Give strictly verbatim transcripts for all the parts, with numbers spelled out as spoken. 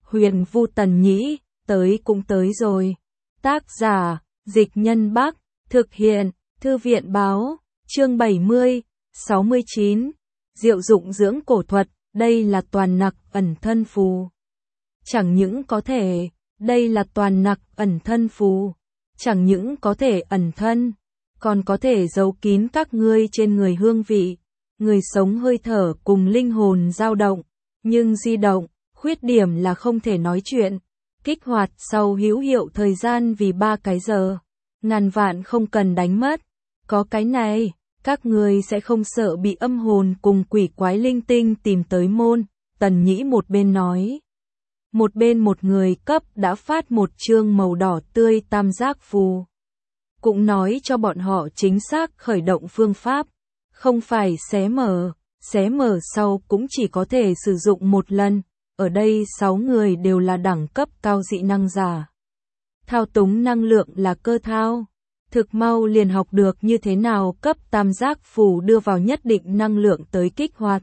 Huyền Vu Tần Nhĩ, tới cũng tới rồi. Tác giả, Dịch Nhân Bắc, thực hiện, Thư viện Báo, chương bảy mươi, sáu mươi chín, diệu dụng dưỡng cổ thuật, đây là toàn nặc ẩn thân phù. Chẳng những có thể, đây là toàn nặc ẩn thân phù, chẳng những có thể ẩn thân, còn có thể giấu kín các ngươi trên người hương vị, người sống hơi thở cùng linh hồn dao động, nhưng di động, khuyết điểm là không thể nói chuyện. Kích hoạt sau hữu hiệu thời gian vì ba cái giờ, ngàn vạn không cần đánh mất. Có cái này, các ngươi sẽ không sợ bị âm hồn cùng quỷ quái linh tinh tìm tới môn. Tần Nhĩ một bên nói, một bên một người cấp đã phát một chương màu đỏ tươi tam giác phù. Cũng nói cho bọn họ chính xác khởi động phương pháp, không phải xé mở, xé mở sau cũng chỉ có thể sử dụng một lần. Ở đây sáu người đều là đẳng cấp cao dị năng giả. Thao túng năng lượng là cơ thao. Thực mau liền học được như thế nào cấp tam giác phù đưa vào nhất định năng lượng tới kích hoạt.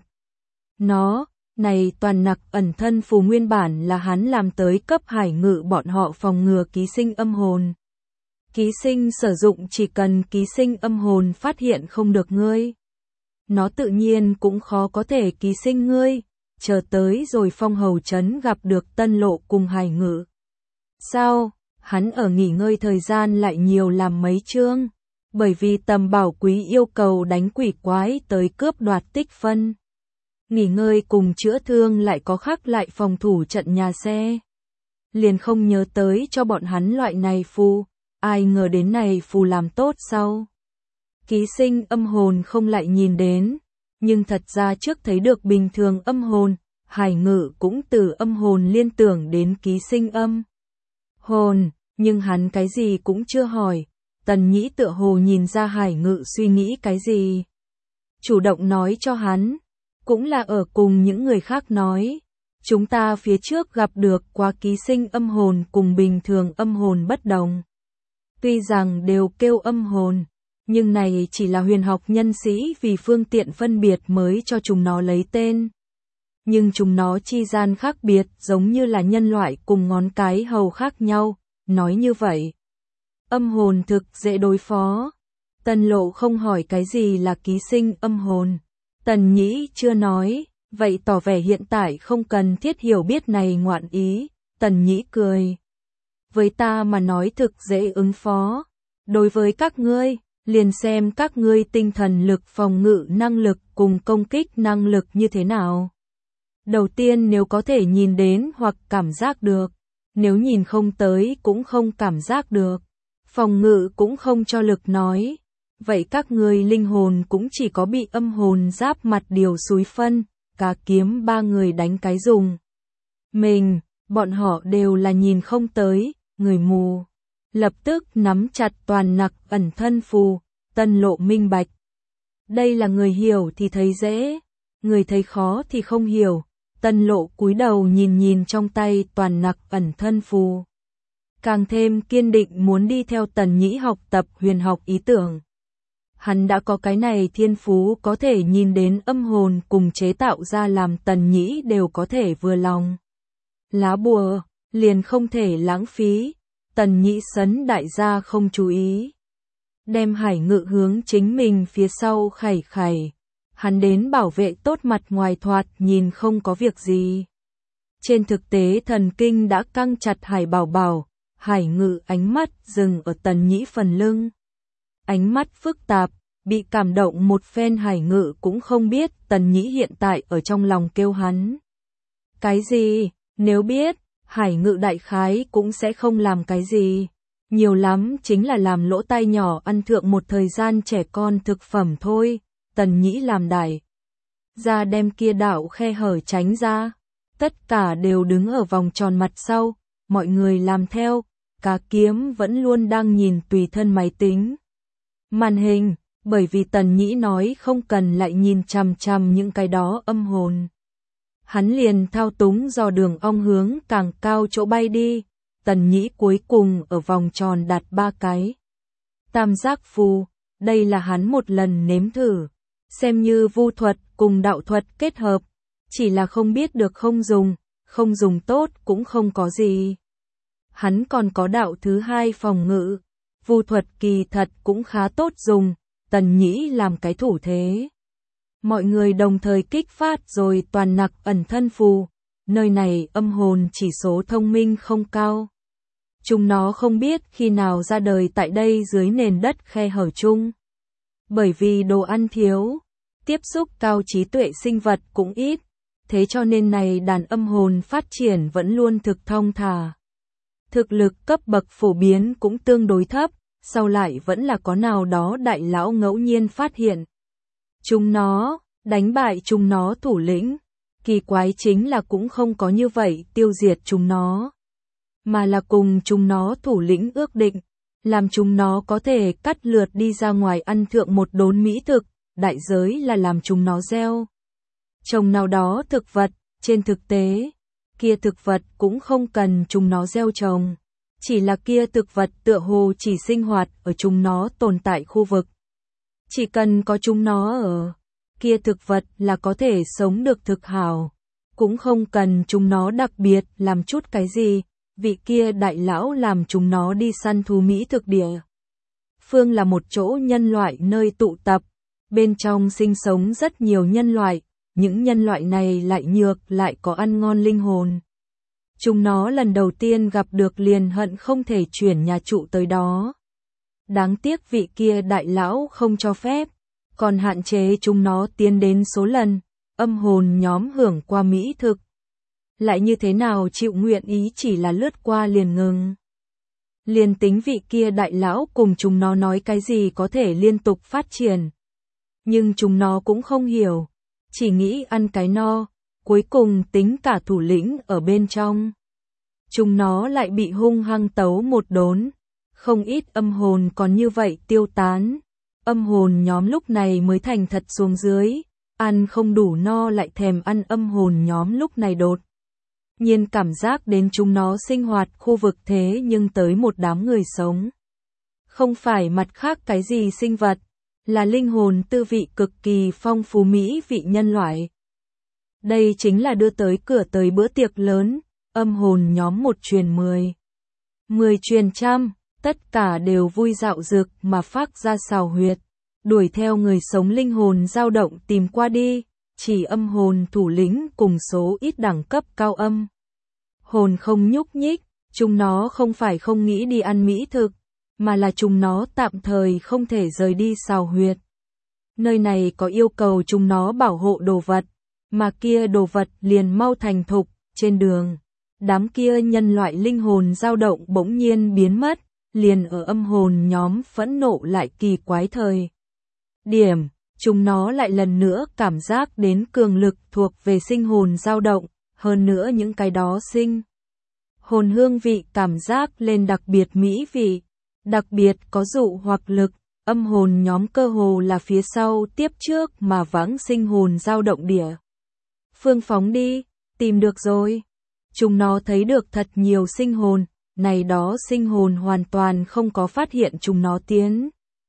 Nó, này toàn nặc ẩn thân phù nguyên bản là hắn làm tới cấp hải ngự bọn họ phòng ngừa ký sinh âm hồn. Ký sinh sử dụng chỉ cần ký sinh âm hồn phát hiện không được ngươi. Nó tự nhiên cũng khó có thể ký sinh ngươi. Chờ tới rồi Phong Hầu Trấn gặp được Tân Lộ cùng Hải Ngự. Sao, hắn ở nghỉ ngơi thời gian lại nhiều làm mấy chương, bởi vì Tầm Bảo Quý yêu cầu đánh quỷ quái tới cướp đoạt tích phân. Nghỉ ngơi cùng chữa thương lại có khắc lại phòng thủ trận nhà xe. Liền không nhớ tới cho bọn hắn loại này phù, ai ngờ đến này phù làm tốt sau. Ký sinh âm hồn không lại nhìn đến. Nhưng thật ra trước thấy được bình thường âm hồn, Hải Ngự cũng từ âm hồn liên tưởng đến ký sinh âm hồn, nhưng hắn cái gì cũng chưa hỏi. Tần Nhĩ tựa hồ nhìn ra Hải Ngự suy nghĩ cái gì. Chủ động nói cho hắn, cũng là ở cùng những người khác nói. Chúng ta phía trước gặp được qua ký sinh âm hồn cùng bình thường âm hồn bất đồng. Tuy rằng đều kêu âm hồn, nhưng này chỉ là huyền học nhân sĩ vì phương tiện phân biệt mới cho chúng nó lấy tên. Nhưng chúng nó chi gian khác biệt giống như là nhân loại cùng ngón cái hầu khác nhau, nói như vậy. Âm hồn thực dễ đối phó. Tần Lộ không hỏi cái gì là ký sinh âm hồn. Tần Nhĩ chưa nói, vậy tỏ vẻ hiện tại không cần thiết hiểu biết này ngoạn ý. Tần Nhĩ cười. Với ta mà nói thực dễ ứng phó. Đối với các ngươi, liền xem các ngươi tinh thần lực phòng ngự năng lực cùng công kích năng lực như thế nào. Đầu tiên nếu có thể nhìn đến hoặc cảm giác được, nếu nhìn không tới cũng không cảm giác được, phòng ngự cũng không cho lực nói, vậy các ngươi linh hồn cũng chỉ có bị âm hồn giáp mặt điều xúi phân, cá kiếm ba người đánh cái dùng. Mình, bọn họ đều là nhìn không tới, người mù. Lập tức nắm chặt toàn nặc ẩn thân phù, Tân Lộ minh bạch. Đây là người hiểu thì thấy dễ, người thấy khó thì không hiểu. Tân Lộ cúi đầu nhìn nhìn trong tay toàn nặc ẩn thân phù. Càng thêm kiên định muốn đi theo Tần Nhĩ học tập huyền học ý tưởng. Hắn đã có cái này thiên phú có thể nhìn đến âm hồn cùng chế tạo ra làm Tần Nhĩ đều có thể vừa lòng. Lá bùa, liền không thể lãng phí. Tần Nhĩ sấn đại gia không chú ý. Đem Hải Ngự hướng chính mình phía sau khẩy khẩy. Hắn đến bảo vệ tốt mặt ngoài thoạt nhìn không có việc gì. Trên thực tế thần kinh đã căng chặt Hải Bảo Bảo. Hải Ngự ánh mắt dừng ở Tần Nhĩ phần lưng. Ánh mắt phức tạp, bị cảm động một phen Hải Ngự cũng không biết Tần Nhĩ hiện tại ở trong lòng kêu hắn. Cái gì, nếu biết, Hải Ngự đại khái cũng sẽ không làm cái gì. Nhiều lắm chính là làm lỗ tai nhỏ ăn thượng một thời gian trẻ con thực phẩm thôi. Tần Nhĩ làm đại ra đem kia đạo khe hở tránh ra. Tất cả đều đứng ở vòng tròn mặt sau. Mọi người làm theo. Cá kiếm vẫn luôn đang nhìn tùy thân máy tính màn hình, bởi vì Tần Nhĩ nói không cần lại nhìn chằm chằm những cái đó âm hồn. Hắn liền thao túng dò đường ong hướng càng cao chỗ bay đi. Tần Nhĩ cuối cùng ở vòng tròn đặt ba cái tam giác phù. Đây là hắn một lần nếm thử, xem như vu thuật cùng đạo thuật kết hợp, chỉ là không biết được không dùng, không dùng tốt cũng không có gì. Hắn còn có đạo thứ hai phòng ngự, vu thuật kỳ thật cũng khá tốt dùng, Tần Nhĩ làm cái thủ thế. Mọi người đồng thời kích phát rồi toàn nặc ẩn thân phù, nơi này âm hồn chỉ số thông minh không cao. Chúng nó không biết khi nào ra đời tại đây dưới nền đất khe hở chung. Bởi vì đồ ăn thiếu, tiếp xúc cao trí tuệ sinh vật cũng ít, thế cho nên này đàn âm hồn phát triển vẫn luôn thực thông thả. Thực lực cấp bậc phổ biến cũng tương đối thấp, sau lại vẫn là có nào đó đại lão ngẫu nhiên phát hiện. Chúng nó, đánh bại chúng nó thủ lĩnh, kỳ quái chính là cũng không có như vậy tiêu diệt chúng nó, mà là cùng chúng nó thủ lĩnh ước định, làm chúng nó có thể cắt lượt đi ra ngoài ăn thượng một đốn mỹ thực, đại giới là làm chúng nó gieo trồng nào đó thực vật, trên thực tế, kia thực vật cũng không cần chúng nó gieo trồng, chỉ là kia thực vật tựa hồ chỉ sinh hoạt ở chúng nó tồn tại khu vực. Chỉ cần có chúng nó ở, kia thực vật là có thể sống được thực hảo, cũng không cần chúng nó đặc biệt làm chút cái gì, vị kia đại lão làm chúng nó đi săn thú mỹ thực địa. Phương là một chỗ nhân loại nơi tụ tập, bên trong sinh sống rất nhiều nhân loại, những nhân loại này lại nhược lại có ăn ngon linh hồn. Chúng nó lần đầu tiên gặp được liền hận không thể chuyển nhà trụ tới đó. Đáng tiếc vị kia đại lão không cho phép, còn hạn chế chúng nó tiến đến số lần, âm hồn nhóm hưởng qua mỹ thực. Lại như thế nào chịu nguyện ý chỉ là lướt qua liền ngừng. Liền tính vị kia đại lão cùng chúng nó nói cái gì có thể liên tục phát triển. Nhưng chúng nó cũng không hiểu, chỉ nghĩ ăn cái no, cuối cùng tính cả thủ lĩnh ở bên trong. Chúng nó lại bị hung hăng tấu một đốn, không ít âm hồn còn như vậy tiêu tán. Âm hồn nhóm lúc này mới thành thật xuống dưới, ăn không đủ no lại thèm ăn âm hồn nhóm lúc này đột nhiên cảm giác đến chúng nó sinh hoạt khu vực thế nhưng tới một đám người sống. Không phải mặt khác cái gì sinh vật, là linh hồn tư vị cực kỳ phong phú mỹ vị nhân loại. Đây chính là đưa tới cửa tới bữa tiệc lớn, âm hồn nhóm một truyền mười. Mười truyền trăm, tất cả đều vui dạo dực mà phát ra xào huyệt, đuổi theo người sống linh hồn dao động tìm qua đi, chỉ âm hồn thủ lĩnh cùng số ít đẳng cấp cao âm. Hồn không nhúc nhích, chúng nó không phải không nghĩ đi ăn mỹ thực, mà là chúng nó tạm thời không thể rời đi xào huyệt. Nơi này có yêu cầu chúng nó bảo hộ đồ vật, mà kia đồ vật liền mau thành thục, trên đường. Đám kia nhân loại linh hồn dao động bỗng nhiên biến mất, liền ở âm hồn nhóm phẫn nộ lại kỳ quái thời. Điểm, chúng nó lại lần nữa cảm giác đến cường lực thuộc về sinh hồn dao động, hơn nữa những cái đó sinh. Hồn hương vị cảm giác lên đặc biệt mỹ vị, đặc biệt có dụ hoặc lực, âm hồn nhóm cơ hồ là phía sau tiếp trước mà vãng sinh hồn dao động địa. Phương phóng đi, tìm được rồi. Chúng nó thấy được thật nhiều sinh hồn, này đó sinh hồn hoàn toàn không có phát hiện chúng nó tiến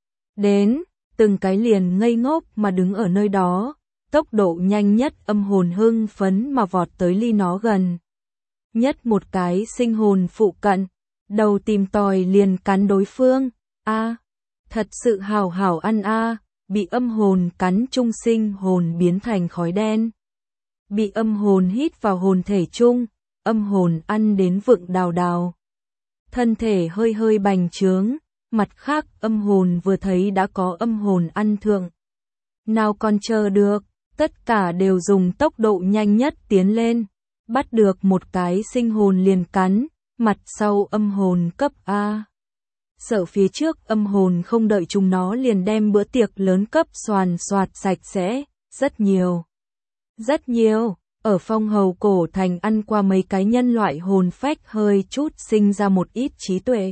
đến, từng cái liền ngây ngốc mà đứng ở nơi đó, tốc độ nhanh nhất âm hồn hưng phấn mà vọt tới ly nó gần. Nhất một cái sinh hồn phụ cận, đầu tìm tòi liền cắn đối phương, a thật sự hảo hảo ăn a bị âm hồn cắn chung sinh hồn biến thành khói đen. Bị âm hồn hít vào hồn thể chung, âm hồn ăn đến vựng đào đào. Thân thể hơi hơi bành trướng, mặt khác âm hồn vừa thấy đã có âm hồn ăn thượng. Nào còn chờ được, tất cả đều dùng tốc độ nhanh nhất tiến lên, bắt được một cái sinh hồn liền cắn, mặt sau âm hồn cấp A. Sợ phía trước âm hồn không đợi chúng nó liền đem bữa tiệc lớn cấp xoàn xoạt sạch sẽ, rất nhiều. Rất nhiều, ở phong hầu cổ thành ăn qua mấy cái nhân loại hồn phách hơi chút sinh ra một ít trí tuệ.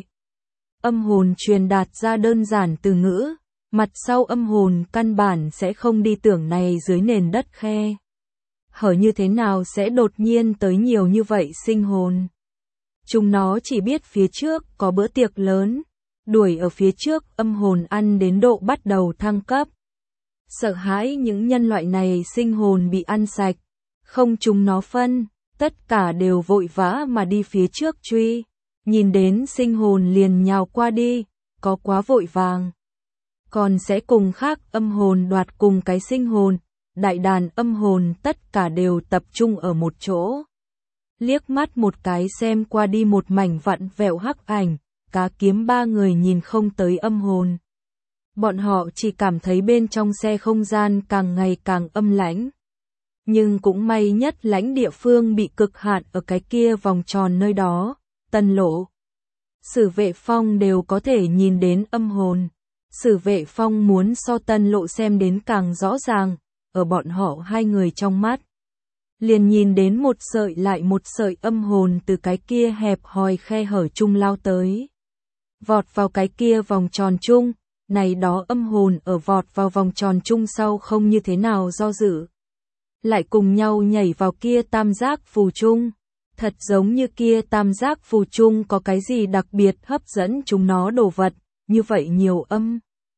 Âm hồn truyền đạt ra đơn giản từ ngữ, mặt sau âm hồn căn bản sẽ không đi tưởng này dưới nền đất khe. Hở như thế nào sẽ đột nhiên tới nhiều như vậy sinh hồn. Chúng nó chỉ biết phía trước có bữa tiệc lớn, đuổi ở phía trước âm hồn ăn đến độ bắt đầu thăng cấp. Sợ hãi những nhân loại này sinh hồn bị ăn sạch, không chúng nó phân, tất cả đều vội vã mà đi phía trước truy, nhìn đến sinh hồn liền nhào qua đi, có quá vội vàng. Còn sẽ cùng khác âm hồn đoạt cùng cái sinh hồn, đại đàn âm hồn tất cả đều tập trung ở một chỗ. Liếc mắt một cái xem qua đi một mảnh vặn vẹo hắc ảnh, cá kiếm ba người nhìn không tới âm hồn. Bọn họ chỉ cảm thấy bên trong xe không gian càng ngày càng âm lãnh. Nhưng cũng may nhất lãnh địa phương bị cực hạn ở cái kia vòng tròn nơi đó, Tân Lộ. Sử Vệ Phong đều có thể nhìn đến âm hồn. Sử Vệ Phong muốn so Tân Lộ xem đến càng rõ ràng, ở bọn họ hai người trong mắt. Liền nhìn đến một sợi lại một sợi âm hồn từ cái kia hẹp hòi khe hở chung lao tới. Vọt vào cái kia vòng tròn chung, này đó âm hồn ở vọt vào vòng tròn chung sau không như thế nào do dự. Lại cùng nhau nhảy vào kia tam giác phù chung. Thật giống như kia tam giác phù chung có cái gì đặc biệt hấp dẫn chúng nó đồ vật, như vậy nhiều âm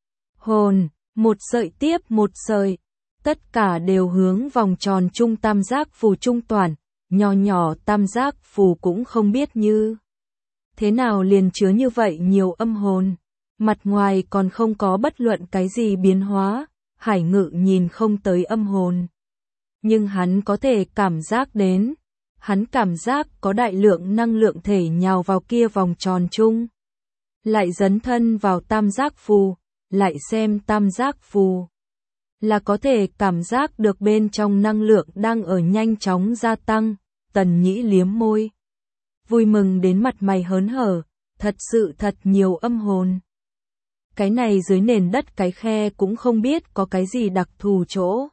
hồn, một sợi tiếp một sợi, tất cả đều hướng vòng tròn chung tam giác phù trung toàn, nhỏ nhỏ tam giác phù cũng không biết như thế nào liền chứa như vậy nhiều âm hồn, mặt ngoài còn không có bất luận cái gì biến hóa, Hải Ngự nhìn không tới âm hồn. Nhưng hắn có thể cảm giác đến, hắn cảm giác có đại lượng năng lượng thể nhào vào kia vòng tròn chung. Lại dấn thân vào tam giác phù, lại xem tam giác phù. Là có thể cảm giác được bên trong năng lượng đang ở nhanh chóng gia tăng, Tần Nhĩ liếm môi. Vui mừng đến mặt mày hớn hở, thật sự thật nhiều âm hồn. Cái này dưới nền đất cái khe cũng không biết có cái gì đặc thù chỗ.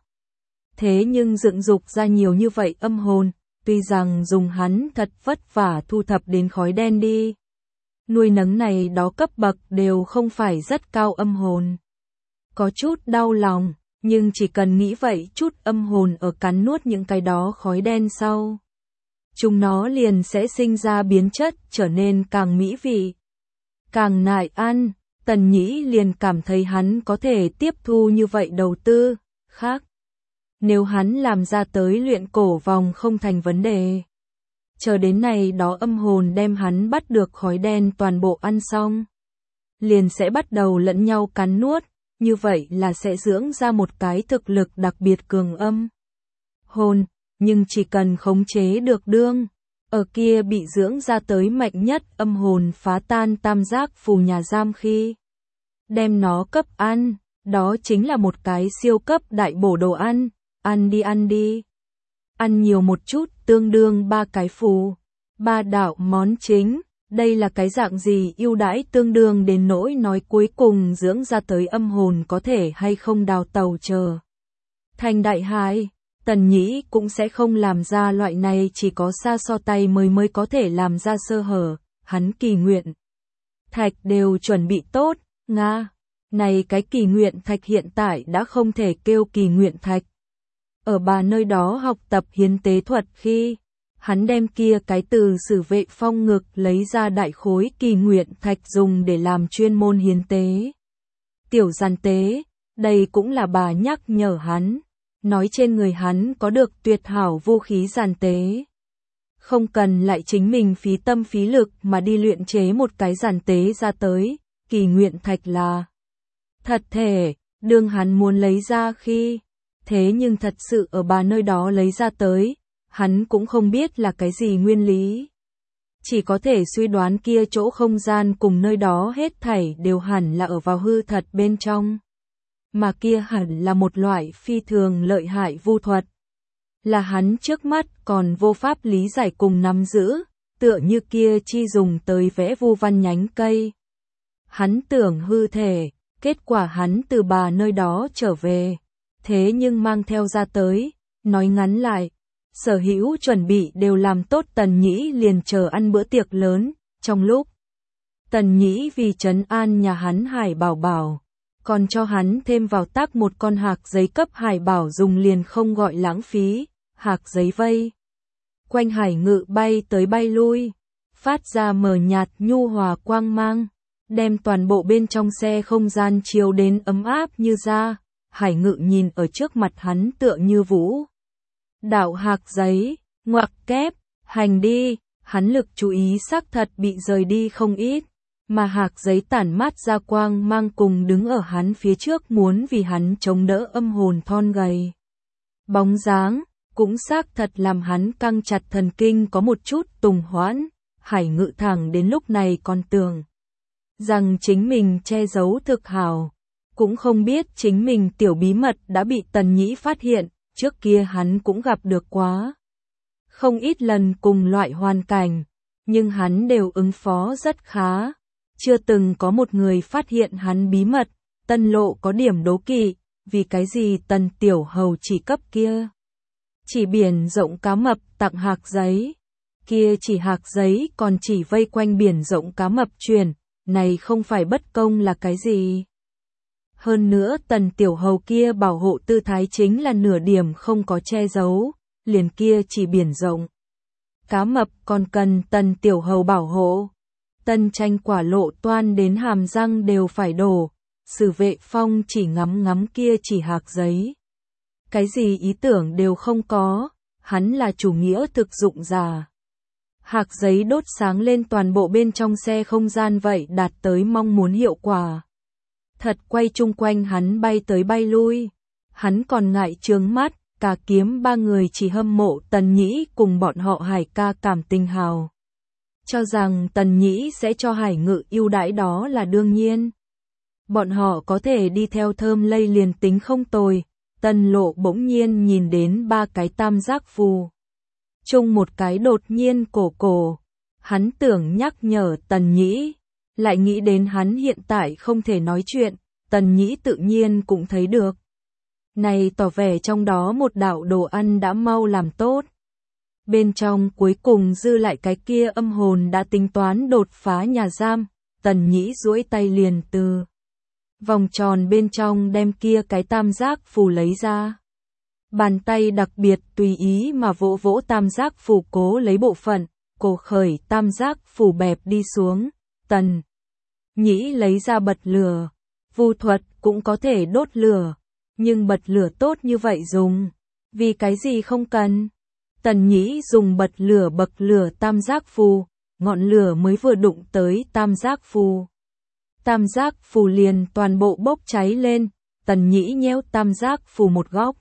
Thế nhưng dựng dục ra nhiều như vậy âm hồn, tuy rằng dùng hắn thật vất vả thu thập đến khói đen đi. Nuôi nấng này đó cấp bậc đều không phải rất cao âm hồn. Có chút đau lòng, nhưng chỉ cần nghĩ vậy chút âm hồn ở cắn nuốt những cái đó khói đen sau. Chúng nó liền sẽ sinh ra biến chất trở nên càng mỹ vị. Càng nại ăn, Tần Nhĩ liền cảm thấy hắn có thể tiếp thu như vậy đầu tư, khác. Nếu hắn làm ra tới luyện cổ vòng không thành vấn đề. Chờ đến này đó âm hồn đem hắn bắt được khói đen toàn bộ ăn xong. Liền sẽ bắt đầu lẫn nhau cắn nuốt, như vậy là sẽ dưỡng ra một cái thực lực đặc biệt cường âm. Hồn, nhưng chỉ cần khống chế được đương, ở kia bị dưỡng ra tới mạnh nhất âm hồn phá tan tam giác phù nhà giam khi. Đem nó cấp ăn, đó chính là một cái siêu cấp đại bổ đồ ăn, ăn đi ăn đi. Ăn nhiều một chút tương đương ba cái phù, ba đạo món chính, đây là cái dạng gì ưu đãi tương đương đến nỗi nói cuối cùng dưỡng ra tới âm hồn có thể hay không đào tàu chờ. Thành đại hài, Tần Nhĩ cũng sẽ không làm ra loại này chỉ có xa so tay mới mới có thể làm ra sơ hở, hắn kỳ nguyện. Thạch đều chuẩn bị tốt, Nga, này cái kỳ nguyện thạch hiện tại đã không thể kêu kỳ nguyện thạch. Ở bà nơi đó học tập hiến tế thuật khi, hắn đem kia cái từ Sử Vệ Phong ngực lấy ra đại khối kỳ nguyện thạch dùng để làm chuyên môn hiến tế. Tiểu giàn tế, đây cũng là bà nhắc nhở hắn, nói trên người hắn có được tuyệt hảo vũ khí giàn tế. Không cần lại chính mình phí tâm phí lực mà đi luyện chế một cái giàn tế ra tới, kỳ nguyện thạch là thật thể, đương hắn muốn lấy ra khi, thế nhưng thật sự ở bà nơi đó lấy ra tới, hắn cũng không biết là cái gì nguyên lý. Chỉ có thể suy đoán kia chỗ không gian cùng nơi đó hết thảy đều hẳn là ở vào hư thật bên trong. Mà kia hẳn là một loại phi thường lợi hại vu thuật. Là hắn trước mắt còn vô pháp lý giải cùng nắm giữ, tựa như kia chi dùng tới vẽ vu văn nhánh cây. Hắn tưởng hư thể, kết quả hắn từ bà nơi đó trở về. Thế nhưng mang theo ra tới, nói ngắn lại, sở hữu chuẩn bị đều làm tốt Tần Nhĩ liền chờ ăn bữa tiệc lớn, trong lúc Tần Nhĩ vì trấn an nhà hắn Hải Bảo Bảo, còn cho hắn thêm vào tác một con hạc giấy cấp Hải Bảo dùng liền không gọi lãng phí, hạc giấy vây. Quanh Hải Ngự bay tới bay lui, phát ra mờ nhạt nhu hòa quang mang, đem toàn bộ bên trong xe không gian chiếu đến ấm áp như da. Hải Ngự nhìn ở trước mặt hắn tựa như vũ đạo hạc giấy, Ngoặc kép, hành đi, hắn lực chú ý xác thật bị rời đi không ít, mà hạc giấy tản mát ra quang mang cùng đứng ở hắn phía trước muốn vì hắn chống đỡ âm hồn thon gầy. Bóng dáng, cũng xác thật làm hắn căng chặt thần kinh có một chút tùng hoãn, Hải Ngự thẳng đến lúc này còn tưởng rằng chính mình che giấu thực hảo, cũng không biết chính mình tiểu bí mật đã bị Tần Nhĩ phát hiện, trước kia hắn cũng gặp được quá không ít lần cùng loại hoàn cảnh, nhưng hắn đều ứng phó rất khá, chưa từng có một người phát hiện hắn bí mật. Tân Lộ có điểm đố kỵ, vì cái gì Tần tiểu hầu chỉ cấp kia chỉ biển rộng cá mập tặng hạc giấy, kia chỉ hạc giấy còn chỉ vây quanh biển rộng cá mập truyền, này không phải bất công là cái gì? Hơn nữa Tần tiểu hầu kia bảo hộ tư thái chính là nửa điểm không có che giấu, liền kia chỉ biển rộng cá mập còn cần Tần tiểu hầu bảo hộ. Tân Tranh quả lộ toan đến hàm răng đều phải đổ, Sử Vệ Phong chỉ ngắm ngắm kia chỉ hạc giấy. Cái gì ý tưởng đều không có, hắn là chủ nghĩa thực dụng già. Hạc giấy đốt sáng lên toàn bộ bên trong xe không gian vậy đạt tới mong muốn hiệu quả. Thật quay chung quanh hắn bay tới bay lui, hắn còn ngại trướng mắt, cả kiếm ba người chỉ hâm mộ Tần Nhĩ cùng bọn họ Hải ca cảm tình hào. Cho rằng Tần Nhĩ sẽ cho Hải Ngự ưu đãi đó là đương nhiên. Bọn họ có thể đi theo thơm lây liền tính không tồi. Tân Lộ bỗng nhiên nhìn đến ba cái tam giác phù. Chung một cái đột nhiên cổ cổ. Hắn tưởng nhắc nhở Tần Nhĩ. Lại nghĩ đến hắn hiện tại không thể nói chuyện. Tần Nhĩ tự nhiên cũng thấy được. Này tỏ vẻ trong đó một đạo đồ ăn đã mau làm tốt. Bên trong cuối cùng dư lại cái kia âm hồn đã tính toán đột phá nhà giam. Tần Nhĩ duỗi tay liền từ vòng tròn bên trong đem kia cái tam giác phù lấy ra. Bàn tay đặc biệt tùy ý mà vỗ vỗ tam giác phù cố lấy bộ phận, cổ khởi tam giác phù bẹp đi xuống. Tần Nhĩ lấy ra bật lửa. Vu thuật cũng có thể đốt lửa, nhưng bật lửa tốt như vậy dùng, vì cái gì không cần. Tần Nhĩ dùng bật lửa bậc lửa tam giác phù, ngọn lửa mới vừa đụng tới tam giác phù. Tam giác phù liền toàn bộ bốc cháy lên, Tần Nhĩ nhéo tam giác phù một góc.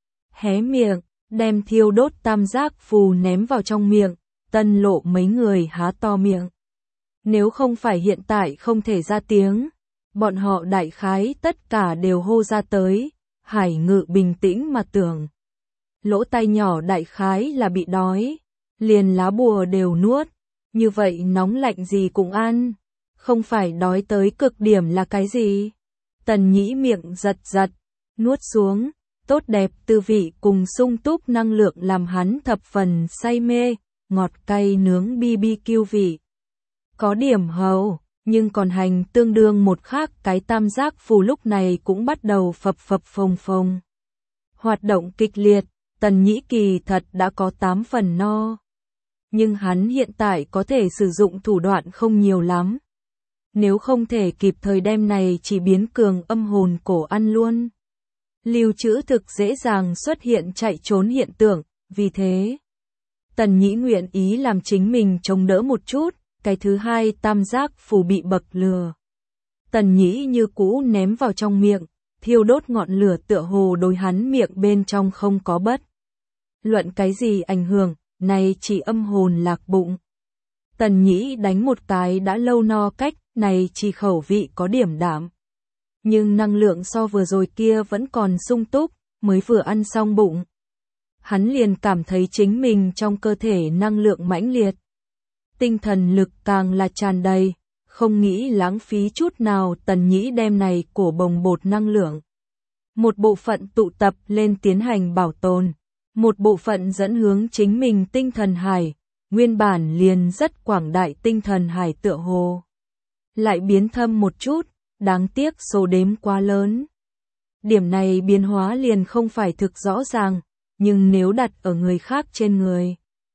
Hé miệng, đem thiêu đốt tam giác phù ném vào trong miệng, Tân Lộ mấy người há to miệng. Nếu không phải hiện tại không thể ra tiếng, bọn họ đại khái tất cả đều hô ra tới. Hải Ngự bình tĩnh mà tưởng. Lỗ tai nhỏ đại khái là bị đói, liền lá bùa đều nuốt, như vậy nóng lạnh gì cũng ăn, không phải đói tới cực điểm là cái gì. Tần Nhĩ miệng giật giật, nuốt xuống, tốt đẹp tư vị cùng sung túc năng lượng làm hắn thập phần say mê, ngọt cay nướng bi bi kiu vị. Có điểm hầu, nhưng còn hành tương đương một khác cái tam giác phù lúc này cũng bắt đầu phập phập phồng phồng. Hoạt động kịch liệt, Tần Nhĩ kỳ thật đã có tám phần no. Nhưng hắn hiện tại có thể sử dụng thủ đoạn không nhiều lắm. Nếu không thể kịp thời đem này chỉ biến cường âm hồn cổ ăn luôn. Lưu trữ thực dễ dàng xuất hiện chạy trốn hiện tượng, vì thế Tần Nhĩ nguyện ý làm chính mình chống đỡ một chút. Cái thứ hai tam giác phù bị bậc lửa. Tần Nhĩ như cũ ném vào trong miệng, thiêu đốt ngọn lửa tựa hồ đối hắn miệng bên trong không có bất luận cái gì ảnh hưởng, này chỉ âm hồn lạc bụng. Tần Nhĩ đánh một cái đã lâu no cách, này chỉ khẩu vị có điểm đạm. Nhưng năng lượng so vừa rồi kia vẫn còn sung túc, mới vừa ăn xong bụng. Hắn liền cảm thấy chính mình trong cơ thể năng lượng mãnh liệt. Tinh thần lực càng là tràn đầy, không nghĩ lãng phí chút nào. Tần Nhĩ đem này của bồng bột năng lượng. Một bộ phận tụ tập lên tiến hành bảo tồn, một bộ phận dẫn hướng chính mình tinh thần hải, nguyên bản liền rất quảng đại tinh thần hải tựa hồ. Lại biến thâm một chút, đáng tiếc số đếm quá lớn. Điểm này biến hóa liền không phải thực rõ ràng, nhưng nếu đặt ở người khác trên người,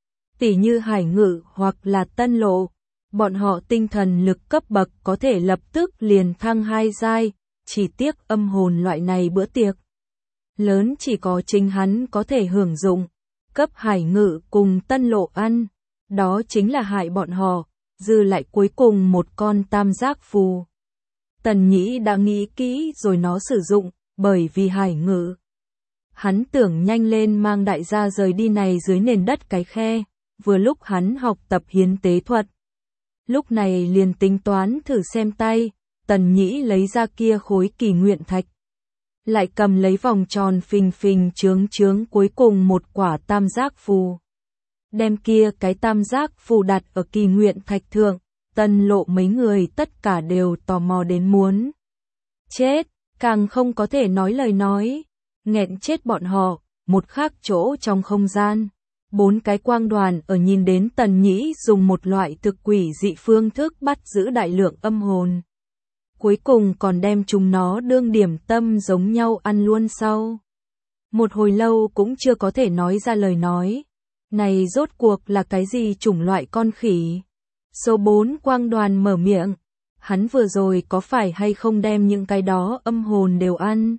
tỉ như Hải Ngự hoặc là Tân Lộ, bọn họ tinh thần lực cấp bậc có thể lập tức liền thăng hai giai, chỉ tiếc âm hồn loại này bữa tiệc lớn chỉ có chính hắn có thể hưởng dụng. cấp Hải Ngự cùng Tân Lộ ăn, đó chính là hại bọn họ, dư lại cuối cùng một con tam giác phù. Tần Nhĩ đã nghĩ kỹ rồi nó sử dụng, bởi vì Hải Ngự. Hắn tưởng nhanh lên mang đại gia rời đi này dưới nền đất cái khe, vừa lúc hắn học tập hiến tế thuật. Lúc này liền tính toán thử xem tay, Tần Nhĩ lấy ra kia khối kỳ nguyện thạch. Lại cầm lấy vòng tròn phình phình chướng chướng cuối cùng một quả tam giác phù. Đem kia cái tam giác phù đặt ở kỳ nguyện thạch thượng, Tân Lộ mấy người tất cả đều tò mò đến muốn chết, càng không có thể nói lời nói, nghẹn chết bọn họ. Một khác chỗ trong không gian, bốn cái quang đoàn ở nhìn đến Tần Nhĩ dùng một loại thực quỷ dị phương thức bắt giữ đại lượng âm hồn. Cuối cùng còn đem chúng nó đương điểm tâm giống nhau ăn luôn sau. Một hồi lâu cũng chưa có thể nói ra lời nói. Này rốt cuộc là cái gì chủng loại con khỉ? Số bốn quang đoàn mở miệng. Hắn vừa rồi có phải hay không đem những cái đó âm hồn đều ăn?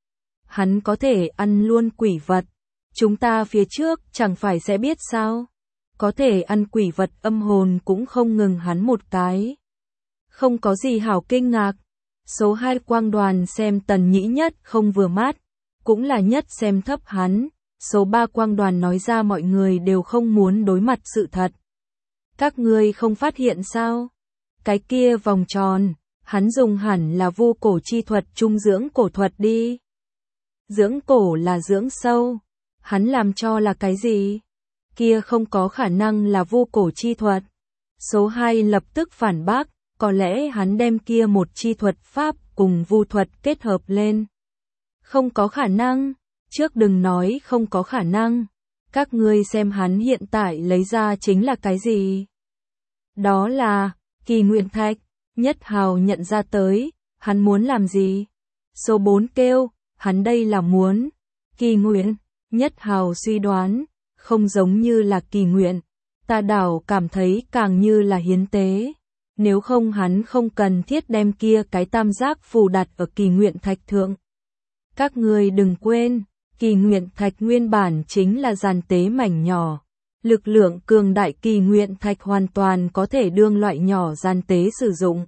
Hắn có thể ăn luôn quỷ vật. Chúng ta phía trước chẳng phải sẽ biết sao? Có thể ăn quỷ vật âm hồn cũng không ngừng hắn một cái. Không có gì hảo kinh ngạc. Số hai quang đoàn xem Tần Nhĩ nhất không vừa mắt, cũng là nhất xem thấp hắn. Số ba quang đoàn nói ra mọi người đều không muốn đối mặt sự thật. Các ngươi không phát hiện sao? Cái kia vòng tròn, hắn dùng hẳn là vu cổ chi thuật trung dưỡng cổ thuật đi. Dưỡng cổ là dưỡng sâu. Hắn làm cho là cái gì? Kia không có khả năng là vu cổ chi thuật. Số hai lập tức phản bác, có lẽ hắn đem kia một chi thuật pháp cùng vu thuật kết hợp lên. Không có khả năng, trước đừng nói không có khả năng. Các ngươi xem hắn hiện tại lấy ra chính là cái gì? Đó là kỳ nguyện thạch. Nhất Hào nhận ra tới, hắn muốn làm gì? Số bốn kêu, hắn đây là muốn kỳ nguyện. Nhất Hào suy đoán, không giống như là kỳ nguyện, ta đảo cảm thấy càng như là hiến tế. Nếu không hắn không cần thiết đem kia cái tam giác phù đặt ở kỳ nguyện thạch thượng. Các ngươi đừng quên, kỳ nguyện thạch nguyên bản chính là giàn tế mảnh nhỏ. Lực lượng cường đại kỳ nguyện thạch hoàn toàn có thể đương loại nhỏ giàn tế sử dụng.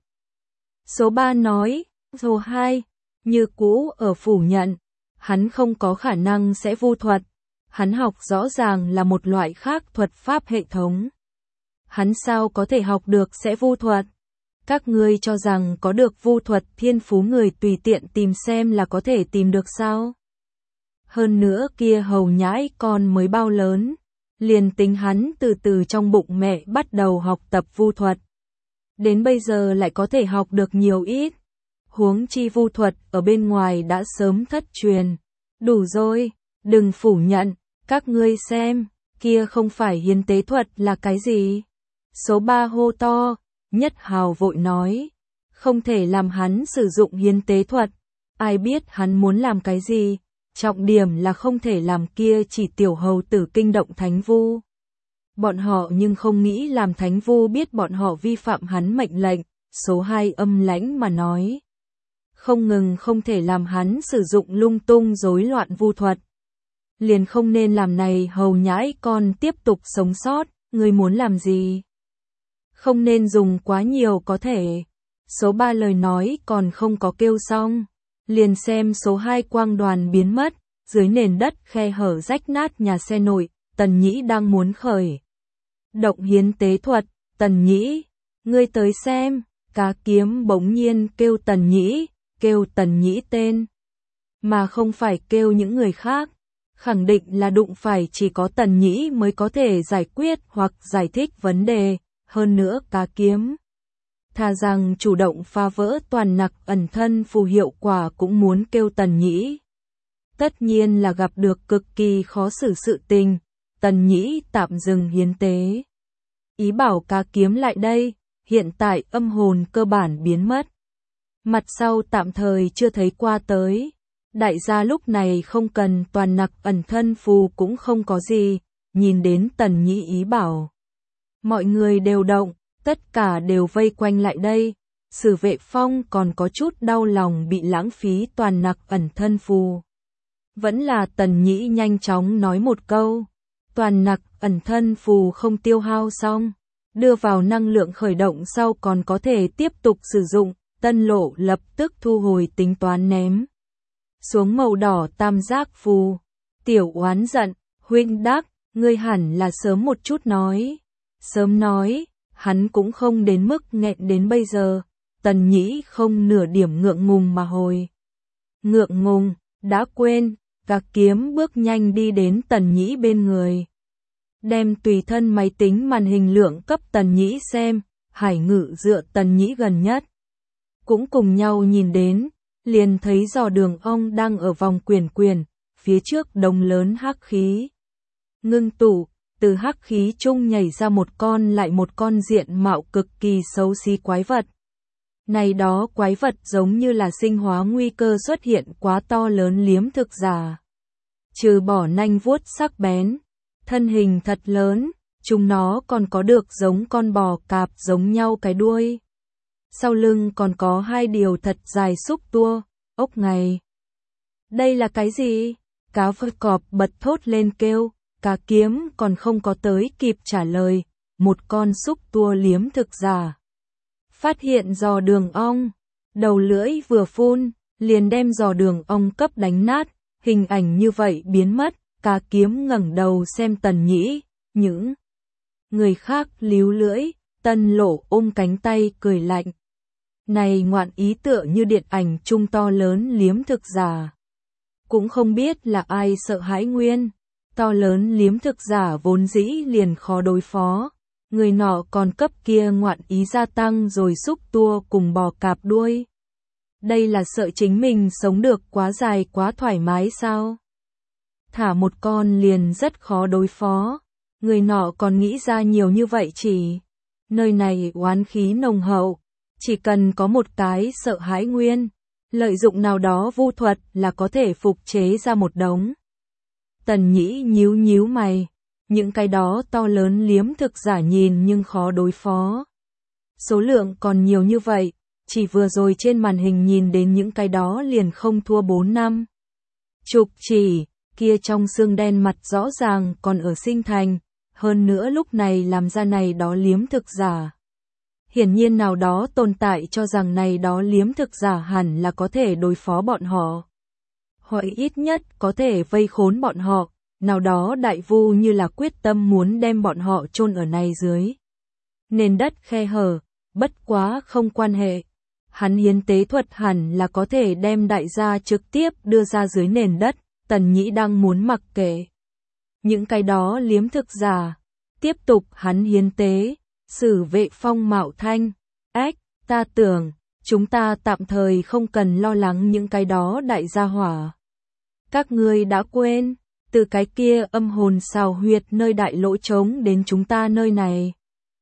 Số ba nói, số hai, như cũ ở phủ nhận. Hắn không có khả năng sẽ vu thuật. Hắn học rõ ràng là một loại khác thuật pháp hệ thống. Hắn sao có thể học được sẽ vu thuật? Các ngươi cho rằng có được vu thuật thiên phú người tùy tiện tìm xem là có thể tìm được sao? Hơn nữa kia hầu nhãi con mới bao lớn. Liền tính hắn từ từ trong bụng mẹ bắt đầu học tập vu thuật. Đến bây giờ lại có thể học được nhiều ít. Huống chi vu thuật ở bên ngoài đã sớm thất truyền. Đủ rồi, đừng phủ nhận, các ngươi xem, kia không phải hiến tế thuật là cái gì? Số ba hô to, Nhất Hào vội nói, không thể làm hắn sử dụng hiến tế thuật, ai biết hắn muốn làm cái gì, trọng điểm là không thể làm kia chỉ tiểu hầu tử kinh động thánh vu. Bọn họ nhưng không nghĩ làm thánh vu biết bọn họ vi phạm hắn mệnh lệnh. Số hai âm lãnh mà nói, không ngừng không thể làm hắn sử dụng lung tung rối loạn vu thuật. Liền không nên làm này hầu nhãi con tiếp tục sống sót, ngươi muốn làm gì? Không nên dùng quá nhiều có thể. Số ba lời nói còn không có kêu xong. Liền xem số hai quang đoàn biến mất, dưới nền đất khe hở rách nát nhà xe nội, Tần Nhĩ đang muốn khởi động hiến tế thuật. Tần Nhĩ, ngươi tới xem, cá kiếm bỗng nhiên kêu Tần Nhĩ, kêu Tần Nhĩ tên, mà không phải kêu những người khác. Khẳng định là đụng phải chỉ có Tần Nhĩ mới có thể giải quyết hoặc giải thích vấn đề. Hơn nữa cá kiếm thà rằng chủ động phá vỡ toàn nặc ẩn thân phù hiệu quả cũng muốn kêu Tần Nhĩ. Tất nhiên là gặp được cực kỳ khó xử sự tình. Tần Nhĩ tạm dừng hiến tế, ý bảo cá kiếm lại đây. Hiện tại âm hồn cơ bản biến mất, mặt sau tạm thời chưa thấy qua tới. Đại gia lúc này không cần toàn nặc ẩn thân phù cũng không có gì. Nhìn đến Tần Nhĩ ý bảo, mọi người đều động, tất cả đều vây quanh lại đây. Sử Vệ Phong còn có chút đau lòng bị lãng phí toàn nặc ẩn thân phù. Vẫn là Tần Nhĩ nhanh chóng nói một câu, toàn nặc ẩn thân phù không tiêu hao xong, đưa vào năng lượng khởi động sau còn có thể tiếp tục sử dụng, Tân Lộ lập tức thu hồi tính toán ném xuống màu đỏ tam giác phù. Tiểu Oán giận, huynh đắc, ngươi hẳn là sớm một chút nói. Sớm nói, hắn cũng không đến mức nghẹn đến bây giờ. Tần Nhĩ không nửa điểm ngượng ngùng mà hồi. Ngượng ngùng, đã quên, Gạc Kiếm bước nhanh đi đến Tần Nhĩ bên người. Đem tùy thân máy tính màn hình lượng cấp Tần Nhĩ xem, Hải Ngự dựa Tần Nhĩ gần nhất. Cũng cùng nhau nhìn đến, liền thấy Giò Đường Ong đang ở vòng quyển quyển, phía trước đống lớn hắc khí. Ngưng tụ, từ hắc khí trung nhảy ra một con lại một con diện mạo cực kỳ xấu xí quái vật. Này đó quái vật giống như là sinh hóa nguy cơ xuất hiện quá to lớn liếm thực giả. Trừ bỏ nanh vuốt sắc bén, thân hình thật lớn, chúng nó còn có được giống con bò cạp giống nhau cái đuôi. Sau lưng còn có hai điều thật dài xúc tua, ốc ngày. Đây là cái gì? Cá vượt cọp bật thốt lên kêu, Cá Kiếm còn không có tới kịp trả lời, một con xúc tua liếm thực giả. Phát hiện Giò Đường Ong, đầu lưỡi vừa phun, liền đem Giò Đường Ong cấp đánh nát, hình ảnh như vậy biến mất, Cá Kiếm ngẩng đầu xem Tần Nhĩ, những người khác líu lưỡi, Tân Lộ ôm cánh tay cười lạnh. Này ngoạn ý tựa như điện ảnh trung to lớn liếm thực giả. Cũng không biết là ai sợ hãi nguyên, to lớn liếm thực giả vốn dĩ liền khó đối phó. Người nọ còn cấp kia ngoạn ý gia tăng rồi xúc tua cùng bò cạp đuôi. Đây là sợ chính mình sống được quá dài quá thoải mái sao? Thả một con liền rất khó đối phó. Người nọ còn nghĩ ra nhiều như vậy chỉ. Nơi này oán khí nồng hậu. Chỉ cần có một cái sợ hãi nguyên. Lợi dụng nào đó vu thuật là có thể phục chế ra một đống. Tần Nhĩ nhíu nhíu mày. Những cái đó to lớn liếm thực giả nhìn nhưng khó đối phó. Số lượng còn nhiều như vậy, chỉ vừa rồi trên màn hình nhìn đến những cái đó liền không thua bốn năm. Chục chỉ, kia trong xương đen mặt rõ ràng còn ở sinh thành, hơn nữa lúc này làm ra này đó liếm thực giả. Hiển nhiên nào đó tồn tại cho rằng này đó liếm thực giả hẳn là có thể đối phó bọn họ. Hoặc ít nhất có thể vây khốn bọn họ. Nào đó đại vu như là quyết tâm muốn đem bọn họ chôn ở này dưới nền đất khe hở, bất quá không quan hệ. Hắn hiến tế thuật hẳn là có thể đem đại gia trực tiếp đưa ra dưới nền đất, Tần Nhĩ đang muốn mặc kệ. Những cái đó liếm thực giả, tiếp tục hắn hiến tế, Sử Vệ Phong mạo thanh, ách, ta tưởng, chúng ta tạm thời không cần lo lắng những cái đó đại gia hỏa. Các ngươi đã quên. Từ cái kia âm hồn xào huyệt nơi đại lỗ trống đến chúng ta nơi này.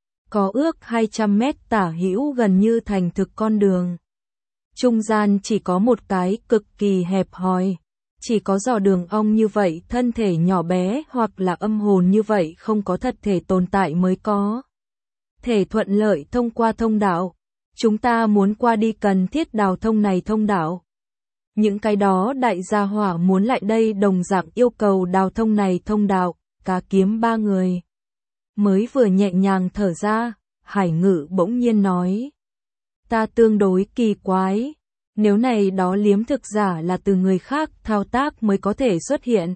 Có ước hai trăm mét tả hữu gần như thành thực con đường. Trung gian chỉ có một cái cực kỳ hẹp hòi. Chỉ có Giò Đường Ong như vậy thân thể nhỏ bé hoặc là âm hồn như vậy không có thật thể tồn tại mới có. Thể thuận lợi thông qua thông đạo. Chúng ta muốn qua đi cần thiết đào thông này thông đạo. Những cái đó đại gia hỏa muốn lại đây đồng dạng yêu cầu đào thông này thông đạo, Cá Kiếm ba người. Mới vừa nhẹ nhàng thở ra, Hải Ngự bỗng nhiên nói. Ta tương đối kỳ quái, nếu này đó liếm thực giả là từ người khác thao tác mới có thể xuất hiện.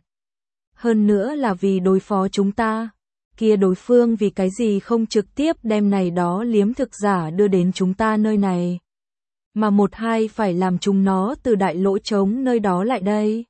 Hơn nữa là vì đối phó chúng ta, kia đối phương vì cái gì không trực tiếp đem này đó liếm thực giả đưa đến chúng ta nơi này. Mà một hai phải làm chúng nó từ đại lỗ trống nơi đó lại đây.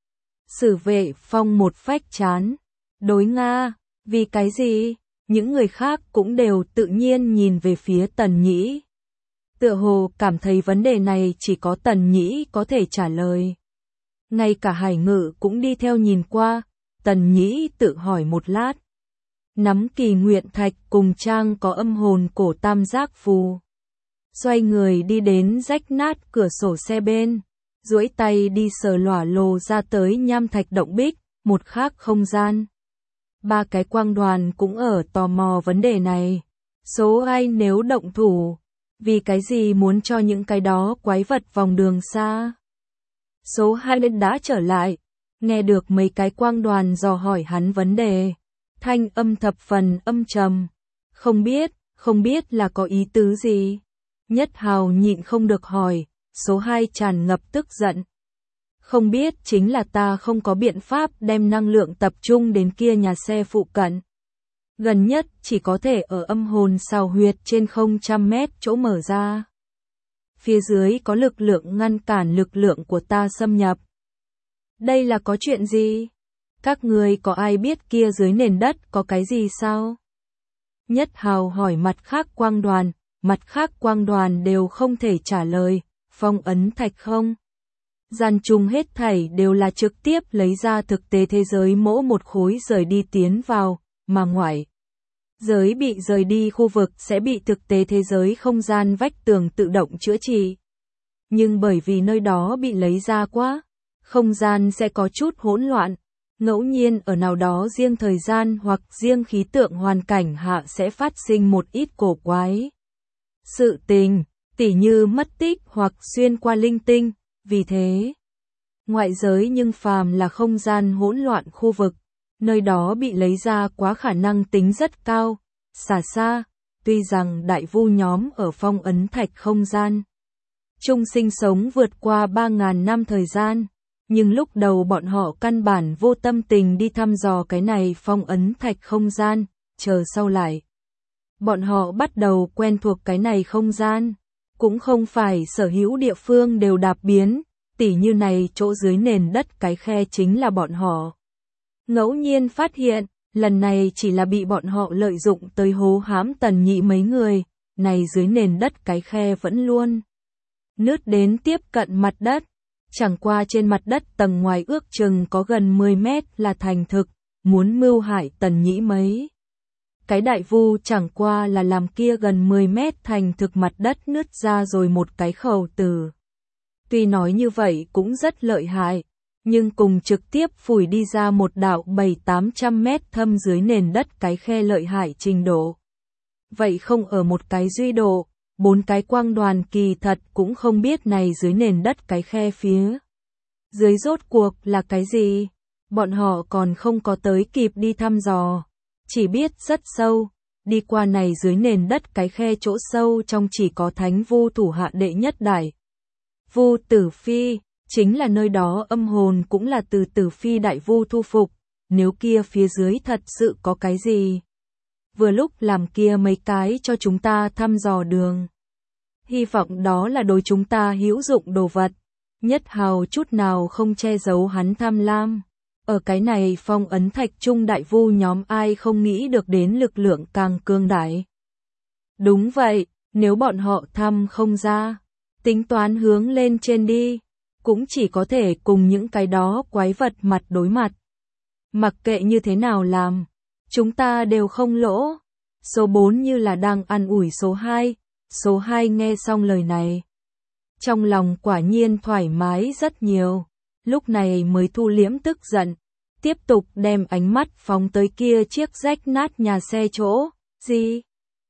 Sử Vệ Phong một phách chán. Đối Nga, vì cái gì? Những người khác cũng đều tự nhiên nhìn về phía Tần Nhĩ. Tựa hồ cảm thấy vấn đề này chỉ có Tần Nhĩ có thể trả lời. Ngay cả Hải Ngự cũng đi theo nhìn qua, Tần Nhĩ tự hỏi một lát. Nắm Kỳ Nguyện Thạch cùng trang có âm hồn cổ tam giác phù. Xoay người đi đến rách nát cửa sổ xe bên, duỗi tay đi sờ lỏa lồ ra tới nham thạch động bích, một khác không gian. Ba cái quang đoàn cũng ở tò mò vấn đề này. Số ai nếu động thủ, vì cái gì muốn cho những cái đó quái vật vòng đường xa? Số hai đã trở lại, nghe được mấy cái quang đoàn dò hỏi hắn vấn đề, Thanh âm thập phần âm trầm. Không biết, không biết là có ý tứ gì? Nhất Hào nhịn không được hỏi, số hai tràn ngập tức giận. Không biết chính là ta không có biện pháp đem năng lượng tập trung đến kia nhà xe phụ cận. Gần nhất chỉ có thể ở âm hồn xào huyệt trên không trăm mét chỗ mở ra. Phía dưới có lực lượng ngăn cản lực lượng của ta xâm nhập. Đây là có chuyện gì? Các người có ai biết kia dưới nền đất có cái gì sao? Nhất Hào hỏi mặt khác quang đoàn, mặt khác quang đoàn đều không thể trả lời, phong ấn thạch không? Gian chung hết thảy đều là trực tiếp lấy ra thực tế thế giới mỗi một khối rời đi tiến vào, mà ngoại giới bị rời đi khu vực sẽ bị thực tế thế giới không gian vách tường tự động chữa trị. Nhưng bởi vì nơi đó bị lấy ra quá, không gian sẽ có chút hỗn loạn, ngẫu nhiên ở nào đó riêng thời gian hoặc riêng khí tượng hoàn cảnh hạ sẽ phát sinh một ít cổ quái. Sự tình, tỉ như mất tích hoặc xuyên qua linh tinh, vì thế, ngoại giới nhưng phàm là không gian hỗn loạn khu vực, nơi đó bị lấy ra quá khả năng tính rất cao, xả xa, tuy rằng đại vu nhóm ở phong ấn thạch không gian chung sinh sống vượt qua ba ngàn năm thời gian, nhưng lúc đầu bọn họ căn bản vô tâm tình đi thăm dò cái này phong ấn thạch không gian, chờ sau lại. Bọn họ bắt đầu quen thuộc cái này không gian, cũng không phải sở hữu địa phương đều đạp biến, tỉ như này chỗ dưới nền đất cái khe chính là bọn họ. Ngẫu nhiên phát hiện, lần này chỉ là bị bọn họ lợi dụng tới hố hãm Tần Nhị mấy người, này dưới nền đất cái khe vẫn luôn nứt đến tiếp cận mặt đất, chẳng qua trên mặt đất tầng ngoài ước chừng có gần mười mét là thành thực, muốn mưu hại Tần Nhị mấy. Cái đại vu chẳng qua là làm kia gần mười mét thành thực mặt đất nứt ra rồi một cái khẩu từ. Tuy nói như vậy cũng rất lợi hại, nhưng cùng trực tiếp phủi đi ra một đạo bảy tám trăm mét thâm dưới nền đất cái khe lợi hại trình độ. Vậy không ở một cái duy độ, bốn cái quang đoàn kỳ thật cũng không biết này dưới nền đất cái khe phía dưới rốt cuộc là cái gì, bọn họ còn không có tới kịp đi thăm dò, chỉ biết rất sâu, đi qua này dưới nền đất cái khe chỗ sâu trong chỉ có thánh vu thủ hạ đệ nhất đại vu Tử Phi, chính là nơi đó âm hồn cũng là từ Tử Phi đại vu thu phục, nếu kia phía dưới thật sự có cái gì. Vừa lúc làm kia mấy cái cho chúng ta thăm dò đường. Hy vọng đó là đối chúng ta hữu dụng đồ vật. Nhất Hào chút nào không che giấu hắn tham lam. Ở cái này phong ấn thạch trung đại vu nhóm ai không nghĩ được đến lực lượng càng cương đại. Đúng vậy, nếu bọn họ thăm không ra, tính toán hướng lên trên đi, cũng chỉ có thể cùng những cái đó quái vật mặt đối mặt. Mặc kệ như thế nào làm, chúng ta đều không lỗ. Số bốn như là đang an ủi số hai, số hai nghe xong lời này. Trong lòng quả nhiên thoải mái rất nhiều, lúc này mới thu liễm tức giận, tiếp tục đem ánh mắt phóng tới kia chiếc rách nát nhà xe chỗ, gì?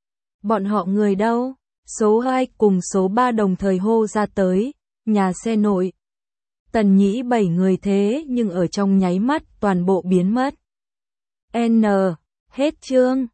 Bọn họ người đâu? Số hai cùng số ba đồng thời hô ra tới, nhà xe nội. Tần Nhĩ bảy người thế nhưng ở trong nháy mắt toàn bộ biến mất. N. Hết chương.